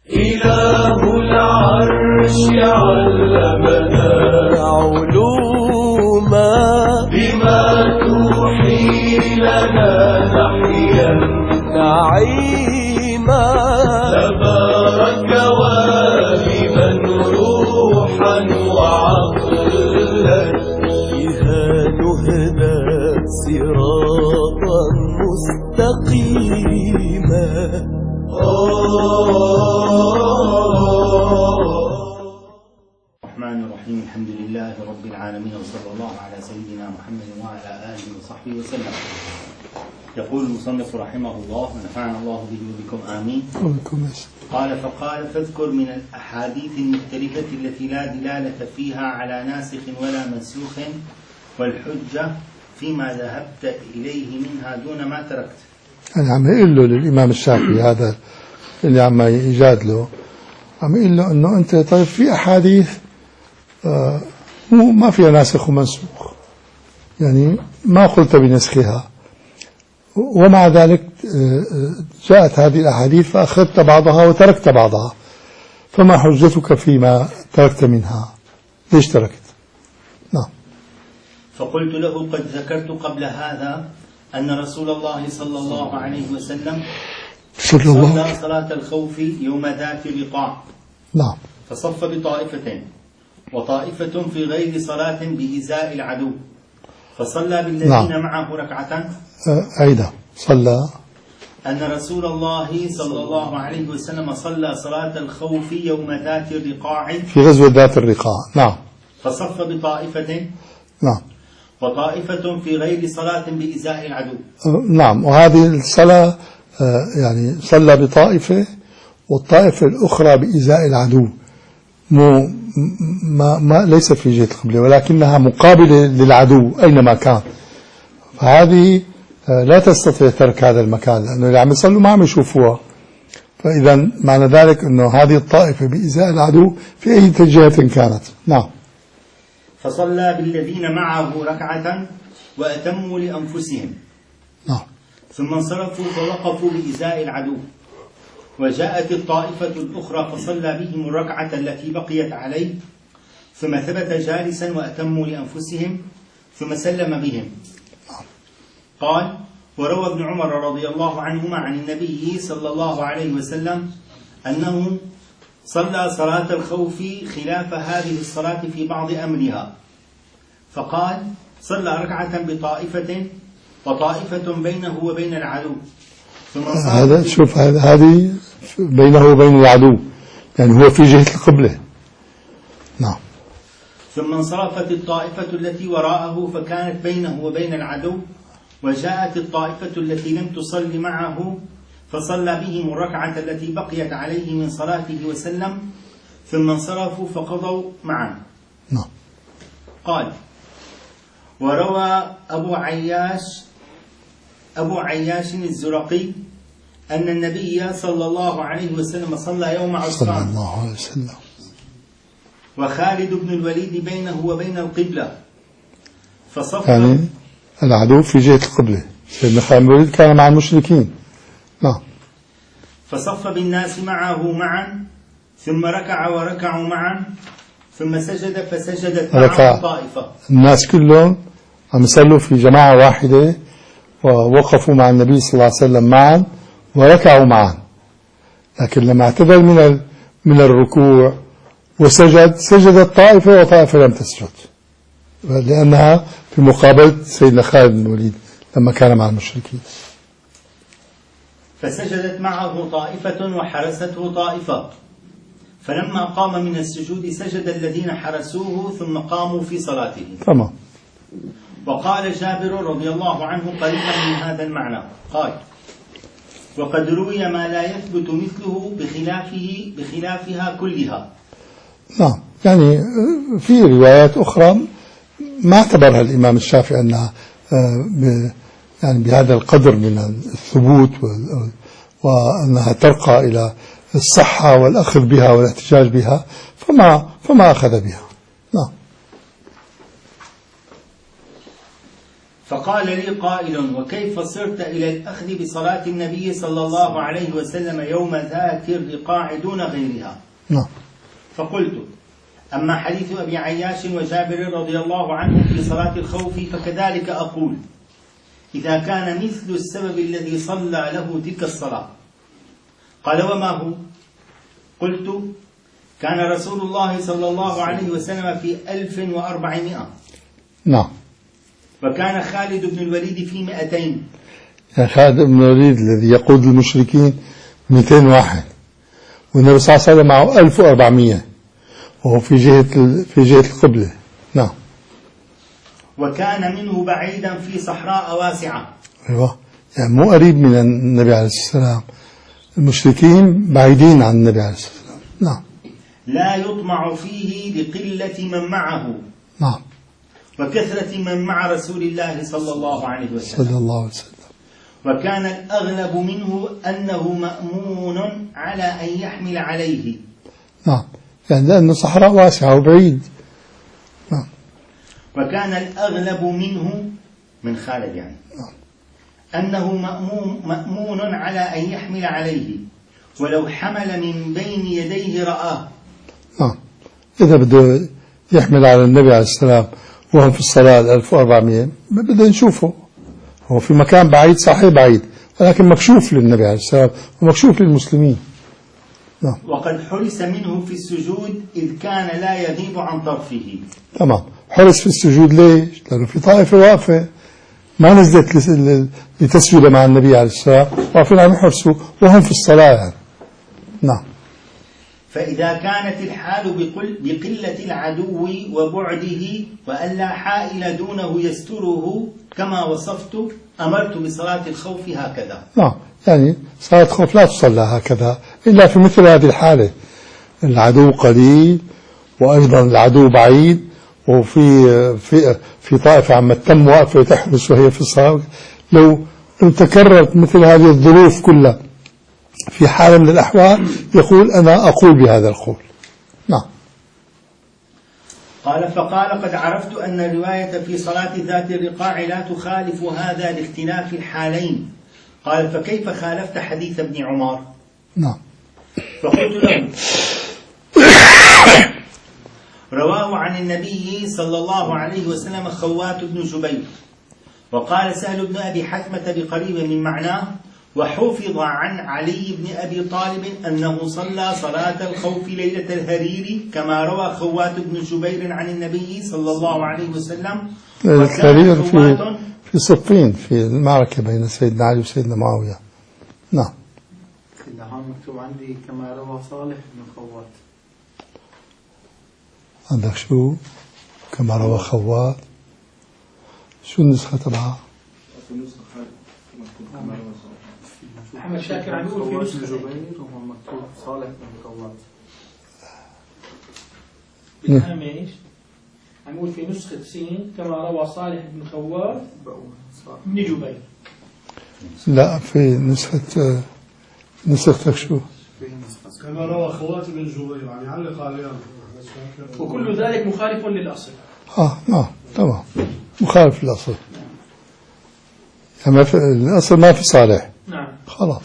إله العرش علمنا علوما بما توحي لنا نحيا نعيما تبارك والبا روحا وعقلا بها نهدى صراطا مستقيما. الرحمن الرحيم. الحمد لله رب العالمين، وصلى الله على سيدنا محمد وعلى آله وصحبه وسلم. يقول المصنف رحمه الله ونفعنا الله به وبكم آمين. قال فقال فاذكر من الأحاديث المختلفة التي لا دلالة فيها على ناسخ ولا منسوخ والحجة فيما ذهبت إليه منها دون ما تركت. يعني عم يقول له للإمام الشافعي هذا اللي عم يجادله، عم يقول له أنه أنت طيب في أحاديث ما فيها ناسخ ومنسوخ، يعني ما قلت بنسخها، ومع ذلك جاءت هذه الأحاديث فأخذت بعضها وتركت بعضها، فما حجتك فيما تركت منها؟ ليش تركت؟ نعم. فقلت له قد ذكرت قبل هذا أن رسول الله صلى الله عليه وسلم صلى صلاة الخوف يوم ذات الرقاع. نعم. فصف بطائفتين، وطائفة في غير صلاة بإزاء العدو، فصلى بالذين نعم. معه ركعة. أيضا صلى أن رسول الله صلى الله عليه وسلم صلى صلاة الخوف يوم ذات الرقاع في غزوة ذات الرقاع. نعم. فصف بطائفتين. نعم. وطائفة في غير صلاة بإزاء العدو. نعم. وهذه الصلاة يعني صلى بطائفة والطائفة الأخرى بإزاء العدو، ما ليس في جهة القبلة ولكنها مقابلة للعدو أينما كان، فهذه لا تستطيع ترك هذا المكان لأنه اللي عم يصلوا ما عم يشوفوها، فإذا معنى ذلك أنه هذه الطائفة بإزاء العدو في أي جهة كانت. نعم. فصلى بالذين معه ركعة وأتموا لأنفسهم. نعم. ثم انصرفوا فوقفوا بإزاء العدو، وجاءت الطائفة الأخرى فصلى بهم الركعة التي بقيت عليه، ثم ثبت جالسا وأتموا لأنفسهم ثم سلم بهم. قال وروى ابن عمر رضي الله عنهما عن النبي صلى الله عليه وسلم أنه صلى صلاة الخوف خلاف هذه الصلاة في بعض أمرها، فقال صلى ركعة بطائفة وطائفة بينه وبين العدو. هذا شوف هذه بينه وبين العدو، يعني هو في جهة القبلة. نعم. ثم انصرفت الطائفة التي وراءه فكانت بينه وبين العدو، وجاءت الطائفة التي لم تصل معه فصلى بهم الركعة التي بقيت عليه من صلاته وسلم، ثم انصرفوا فقضوا معا. نعم. قال وروى أبو عياش الزرقي أن النبي صلى الله عليه وسلم صلى يوم عصفان صلى الله عليه وسلم وخالد بن الوليد بينه وبين القبلة، فصف يعني العدو في جهة القبلة، سيدنا خالد بن الوليد كان مع المشركين. نعم. فصف بالناس معه معا، ثم ركع وركعوا معا، ثم سجد فسجدت معه طائفة. الناس كلهم عم يصلوا في جماعة واحدة ووقفوا مع النبي صلى الله عليه وسلم معا وركعوا معا، لكن لما اعتدل من الركوع سجدت طائفة وطائفة لم تسجد، لأنها في مقابلة سيدنا خالد بن الوليد لما كان مع المشركين. فسجدت معه طائفة وحرسته طائفة، فلما قام من السجود سجد الذين حرسوه ثم قاموا في صلاته. تمام. وقال جابر رضي الله عنه قريبا من هذا المعنى، قال وقد روي ما لا يثبت مثله بخلافها كلها. نعم. يعني في روايات أخرى ما اعتبرها الإمام الشافعي أنها يعني بهذا القدر من الثبوت وأنها ترقى إلى الصحة والأخذ بها والاحتجاج بها، فما أخذ بها. نعم. فقال لي قائل: وكيف صرت إلى الأخذ بصلاة النبي صلى الله عليه وسلم يوم ذات الرقاع دون غيرها؟ نعم. فقلت: أما حديث أبي عياش وجابر رضي الله عنهم في صلاة الخوف فكذلك أقول، إذا كان مثل السبب الذي صلى له تلك الصلاة. قال: وما هو؟ قلت: كان رسول الله صلى الله عليه وسلم في 1400. نعم. وكان خالد بن الوليد في 200. يعني خالد بن الوليد الذي يقود المشركين 200 واحد، والنبي صلى الله عليه وسلم معه 1400 وهو في جهة القبلة. نعم. وكان منه بعيدا في صحراء واسعة. أيوة، يعني مو قريب من النبي عليه السلام، المشركين بعيدين عن النبي عليه السلام. نعم. لا يطمع فيه لقلة من معه. نعم. وكثرة من مع رسول الله صلى الله عليه وسلم. صلى الله عليه وسلم. وكان الأغلب منه أنه مأمون على أن يحمل عليه. نعم، يعني لأنه صحراء واسعة وبعيد. نعم. وكان الأغلب منه من خالد يعني أنه مأمون على أن يحمل عليه، ولو حمل من بين يديه رآه. نعم. إذا بده يحمل على النبي عليه السلام وهم في الصلاة 1400 بده نشوفه، هو في مكان بعيد صحيح بعيد، ولكن مكشوف للنبي عليه السلام ومكشوف للمسلمين. نعم. وقد حرس منه في السجود إذ كان لا يغيب عن طرفه. تمام. حرس في السجود ليش؟ لأنه في طائفة واقفة ما نزلت لتسجد مع النبي عليه السلام، واقفين عم يحرسوا وهم في الصلاة يعني. نعم. فإذا كانت الحال بقلة العدو وبعده وألا حائل دونه يستره كما وصفت، أمرت بصلاة الخوف هكذا. نعم، يعني صلاة الخوف لا تصلى هكذا إلا في مثل هذه الحالة، العدو قليل وأيضا العدو بعيد وفي طائفة عم تتم واقفة تحرس وهي في الصلاة. لو تكررت مثل هذه الظروف كلها في حالة من الأحوال يقول أنا أقول بهذا القول. نعم. قال: فقال: قد عرفت أن الرواية في صلاة ذات الرقاع لا تخالف هذا لاختلاف الحالين. قال: فكيف خالفت حديث ابن عمر؟ نعم. فقلت له: رواه عن النبي صلى الله عليه وسلم خوات بن جبير. وقال سهل بن أبي حثمة بقريب من معناه: وحفظ عن علي بن أبي طالب أنه صلى صلاة الخوف ليلة الهرير كما روى خوات بن جبير عن النبي صلى الله عليه وسلم. الهرير في صفين في المعركة بين سيدنا علي وسيدنا معاوية. نعم. نعم. مكتوب عندي كما روى صالح بن خوات. عندك شو كما روى خوات؟ شو النسخة تبعها؟ محمد شاكر عم يقول في نسخة جبير وهو مكتوب صالح بن خوات. بالأهم ايش؟ عم يقول في نسخة سين كما روى صالح بن خوات بن جبير. لا، في نسختك شو؟ كما روى خوات بن جبير، يعني علق عليها. وكل ذلك مخالف للأصل. نعم، تمام، مخالف للأصل. يعني الأصل ما في صالح. نعم. خلاص.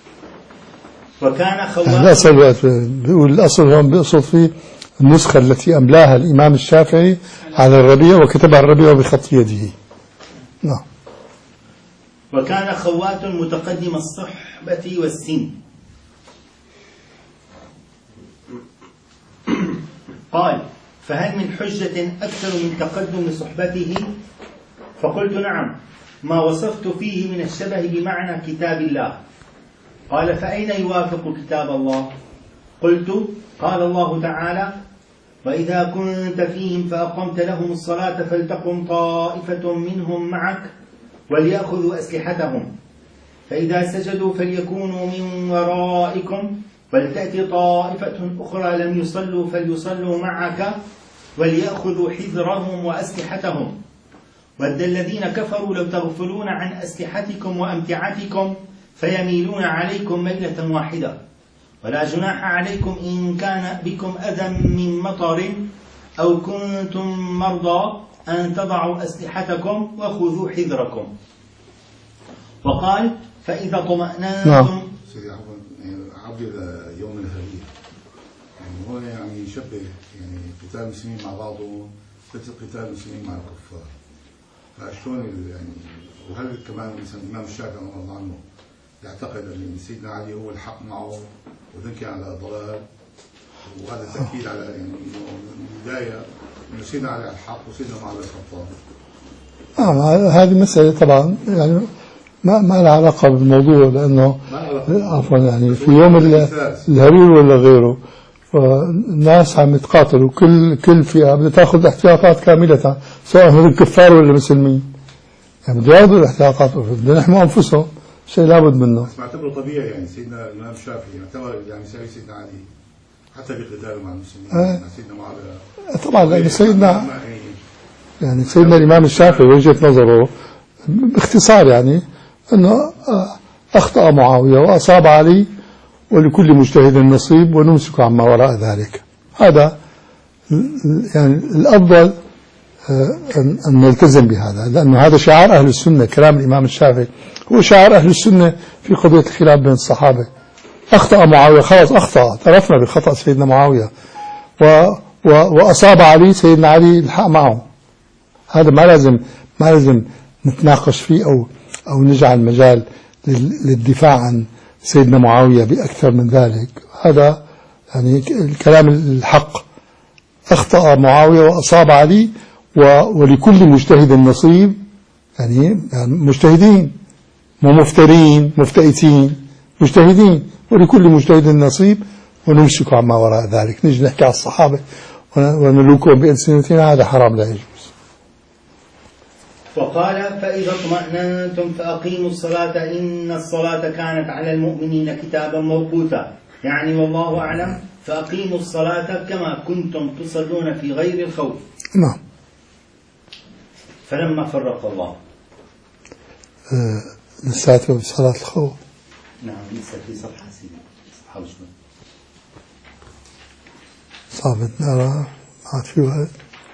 وكان خوات الأصل بيقول الأصل هون بيقصد فيه النسخة التي أملاها الإمام الشافعي على الربيع وكتبها الربيع بخط يده. نعم. وكان خوات متقدم الصحبة والسن. قال: فهل من حجة أكثر من تقدم صحبته؟ فقلت: نعم، ما وصفت فيه من الشبه بمعنى كتاب الله. قال: فأين يوافق كتاب الله؟ قلت: قال الله تعالى: وإذا كنت فيهم فأقمت لهم الصلاة فلتقم طائفة منهم معك وليأخذوا أسلحتهم، فإذا سجدوا فليكونوا من ورائكم ولتأتي طائفة أخرى لم يصلوا فليصلوا معك وليأخذوا حذرهم وأسلحتهم، ود الذين كفروا لو تغفلون عن أسلحتكم وأمتعتكم فيميلون عليكم ميلة واحدة، ولا جناح عليكم إن كان بكم أذى من مطر أو كنتم مرضى أن تضعوا أسلحتكم وخذوا حذركم. وقال فإذا طمأننتم. سيدي عبد يوم الهرية يعني هو يعني يشبه يعني قتال المسلمين مع بعضهم مثل قتال المسلمين مع الكفار. فشلون يعني وهل كمان مثلا الإمام الشافعي رضي الله عنه يعتقد أن سيدنا علي هو الحق معه وذكي على الضلال، وهذا تأكيد على يعني البداية أن سيدنا علي على الحق وسيدنا معاوية الخطاب. هذه مسألة طبعا يعني ما لها علاقة بالموضوع، لأنه عفوا يعني في يوم الهرير ولا غيره الناس عم يتقاتلوا، كل فئة بدها تاخذ احتياطات كاملة سواء هم الكفار ولا المسلمين، يعني بده ياخذوا الاحتياطات، بدهم يحموا أنفسهم، شيء لابد منه. بس معتبره طبيعي يعني سيدنا الإمام الشافعي يعتبر يعني يساوي سيدنا علي حتى بقتاله مع المسلمين مع سيدنا معاوية. طبعا لأن سيدنا الإمام الشافعي وجهة نظره باختصار يعني أنه أخطأ معاوية وأصاب علي ولكل مجتهد نصيب ونمسك عما وراء ذلك. هذا يعني الأفضل أن نلتزم بهذا، لأنه هذا شعار أهل السنة. كلام الإمام الشافعي هو شعار أهل السنة في قضية الخلاف بين الصحابة. أخطأ معاوية خلاص أخطأ، اعترفنا بخطأ سيدنا معاوية وأصاب علي سيدنا علي الحق معه. هذا ما لازم نتناقش فيه أو نجعل مجال للدفاع عن سيدنا معاوية بأكثر من ذلك. هذا يعني الكلام الحق. أخطأ معاوية وأصاب علي ولكل مجتهد نصيب، يعني مجتهدين مو مفترين مفتئتين، مجتهدين ولكل مجتهد نصيب ونمسك عما وراء ذلك. نجي نحكي على الصحابة ونلوكهم بألسنتنا، هذا حرام لا يجوز. وقال فإذا اطمأننتم فأقيموا الصلاة إن الصلاة كانت على المؤمنين كتابا موقوتا، يعني والله أعلم فأقيموا الصلاة كما كنتم تصلون في غير الخوف. نعم. فلما فرق الله لساته بصلاة الخوف. نعم لسه في صفحة سيدي صفحة شوي صعبت نرى ما عاد في وقت.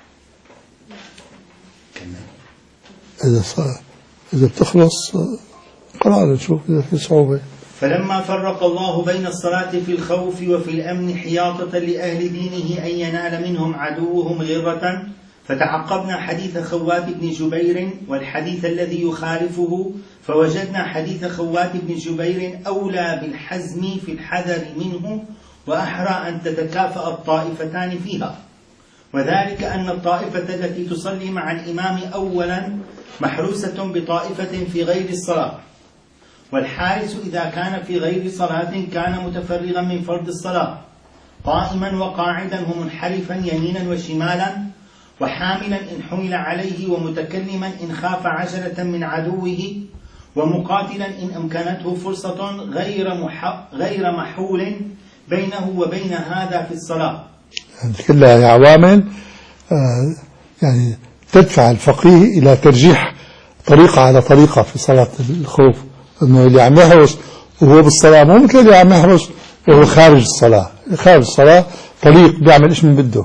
إذا بتخلص قرأ نشوف إذا في صعوبة. فلما فرق الله بين الصلاة في الخوف وفي الأمن حياطة لأهل دينه أن ينال منهم عدوهم غرة، فتعقبنا حديث خوات بن جبير والحديث الذي يخالفه، فوجدنا حديث خوات بن جبير أولى بالحزم في الحذر منه وأحرى أن تتكافأ الطائفتان فيها، وذلك أن الطائفة التي تصلي مع الإمام أولا محروسة بطائفة في غير الصلاة، والحارس إذا كان في غير صلاة كان متفرغا من فرض الصلاة قائما وقاعدا ومنحرفا يمينا وشمالا وحاملا إن حمل عليه ومتكلما إن خاف عجلة من عدوه ومقاتلا إن أمكنته فرصة غير محول بينه وبين هذا في الصلاة. كلها عوامل يعني تدفع الفقيه إلى ترجيح طريقة على طريقة في صلاة الخوف، إنه اللي عم يحرس وهو بالصلاة مو مثل اللي عم يحرس وهو خارج الصلاة. خارج الصلاة طريق بيعمل إيش من بده.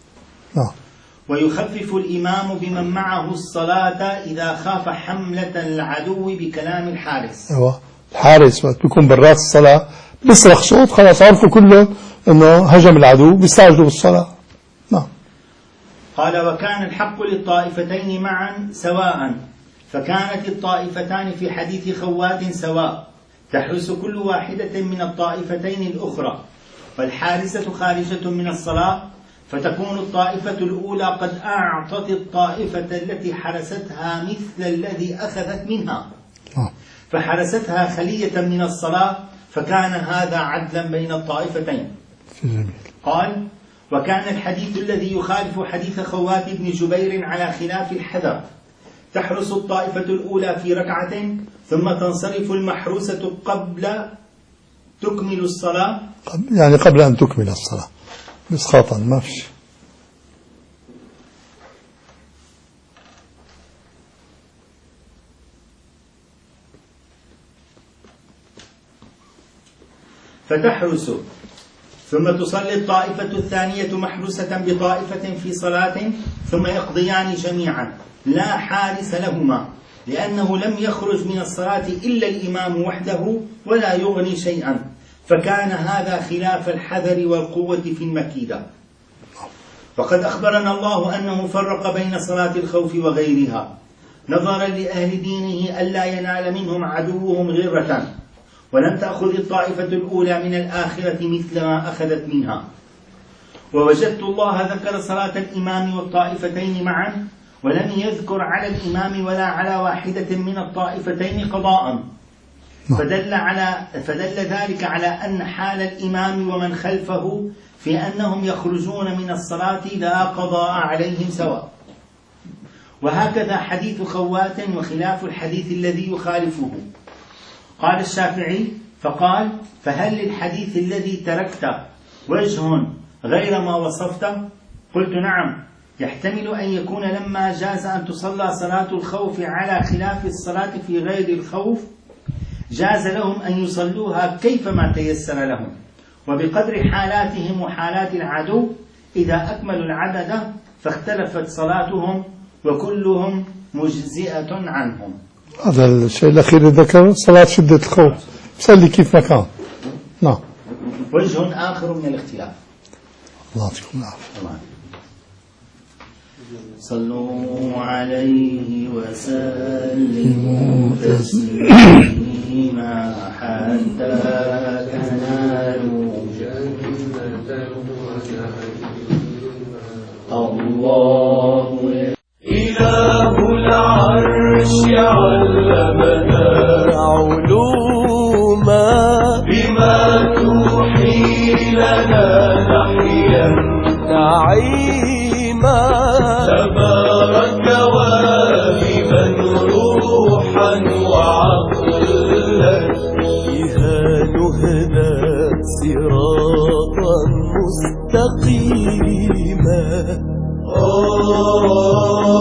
ويخفف الإمام بمن معه الصلاة إذا خاف حملة العدو بكلام الحارس. الحارس وقت بيكون برات الصلاة بيصرخ صوت خلاص عرفوا كله إنه هجم العدو بيستعجلوا بالصلاة. نعم. قال وكان الحق للطائفتين معا سواء، فكانت الطائفتان في حديث خوات سواء، تحرس كل واحدة من الطائفتين الأخرى، والحارسة خارجة من الصلاة، فتكون الطائفة الأولى قد أعطت الطائفة التي حرستها مثل الذي أخذت منها، فحرستها خلية من الصلاة، فكان هذا عدلا بين الطائفتين. قال وكان الحديث الذي يخالف حديث خوات بن جبير على خلاف الحذر، تحرس الطائفة الأولى في ركعة ثم تنصرف المحروسة قبل تكمل الصلاة، يعني قبل أن تكمل الصلاة إسقاطا ما فيش. فتحرس ثم تصلي الطائفة الثانية محروسة بطائفة في صلاة، ثم يقضيان جميعا لا حارس لهما، لأنه لم يخرج من الصلاة إلا الإمام وحده ولا يغني شيئا، فكان هذا خلاف الحذر والقوة في المكيدة. فقد أخبرنا الله أنه فرق بين صلاة الخوف وغيرها نظرا لأهل دينه ألا ينال منهم عدوهم غرة، ولم تأخذ الطائفة الأولى من الآخرة مثل ما أخذت منها. ووجدت الله ذكر صلاة الإمام والطائفتين معا، ولم يذكر على الإمام ولا على واحدة من الطائفتين قضاء، فدل ذلك على أن حال الإمام ومن خلفه في أنهم يخرجون من الصلاة لا قضاء عليهم سواء. وهكذا حديث خوات وخلاف الحديث الذي يخالفه. قال الشافعي فقال: فهل للحديث الذي تركت وجه غير ما وصفت؟ قلت: نعم، يحتمل أن يكون لما جاز أن تصلى صلاة الخوف على خلاف الصلاة في غير الخوف جاز لهم أن يصلوها كيفما تيسر لهم، وبقدر حالاتهم وحالات العدو إذا أكملوا العدد فاختلفت صلاتهم وكلهم مجزئة عنهم. هذا الشيء الأخير اللي ذكره صلاة شدة الخوف، صلي كيف ما كان. نعم. وجه آخر من الاختلاف. الله يعطيكم العافية. صلوا عليه وسلموا تسليما حتى تنالوا جنة الله إله العرش علمنا علوما بما توحي لنا نحيا نعيما، تبارك واهبا روحا وعقلا بها نهدى صراطا مستقيما.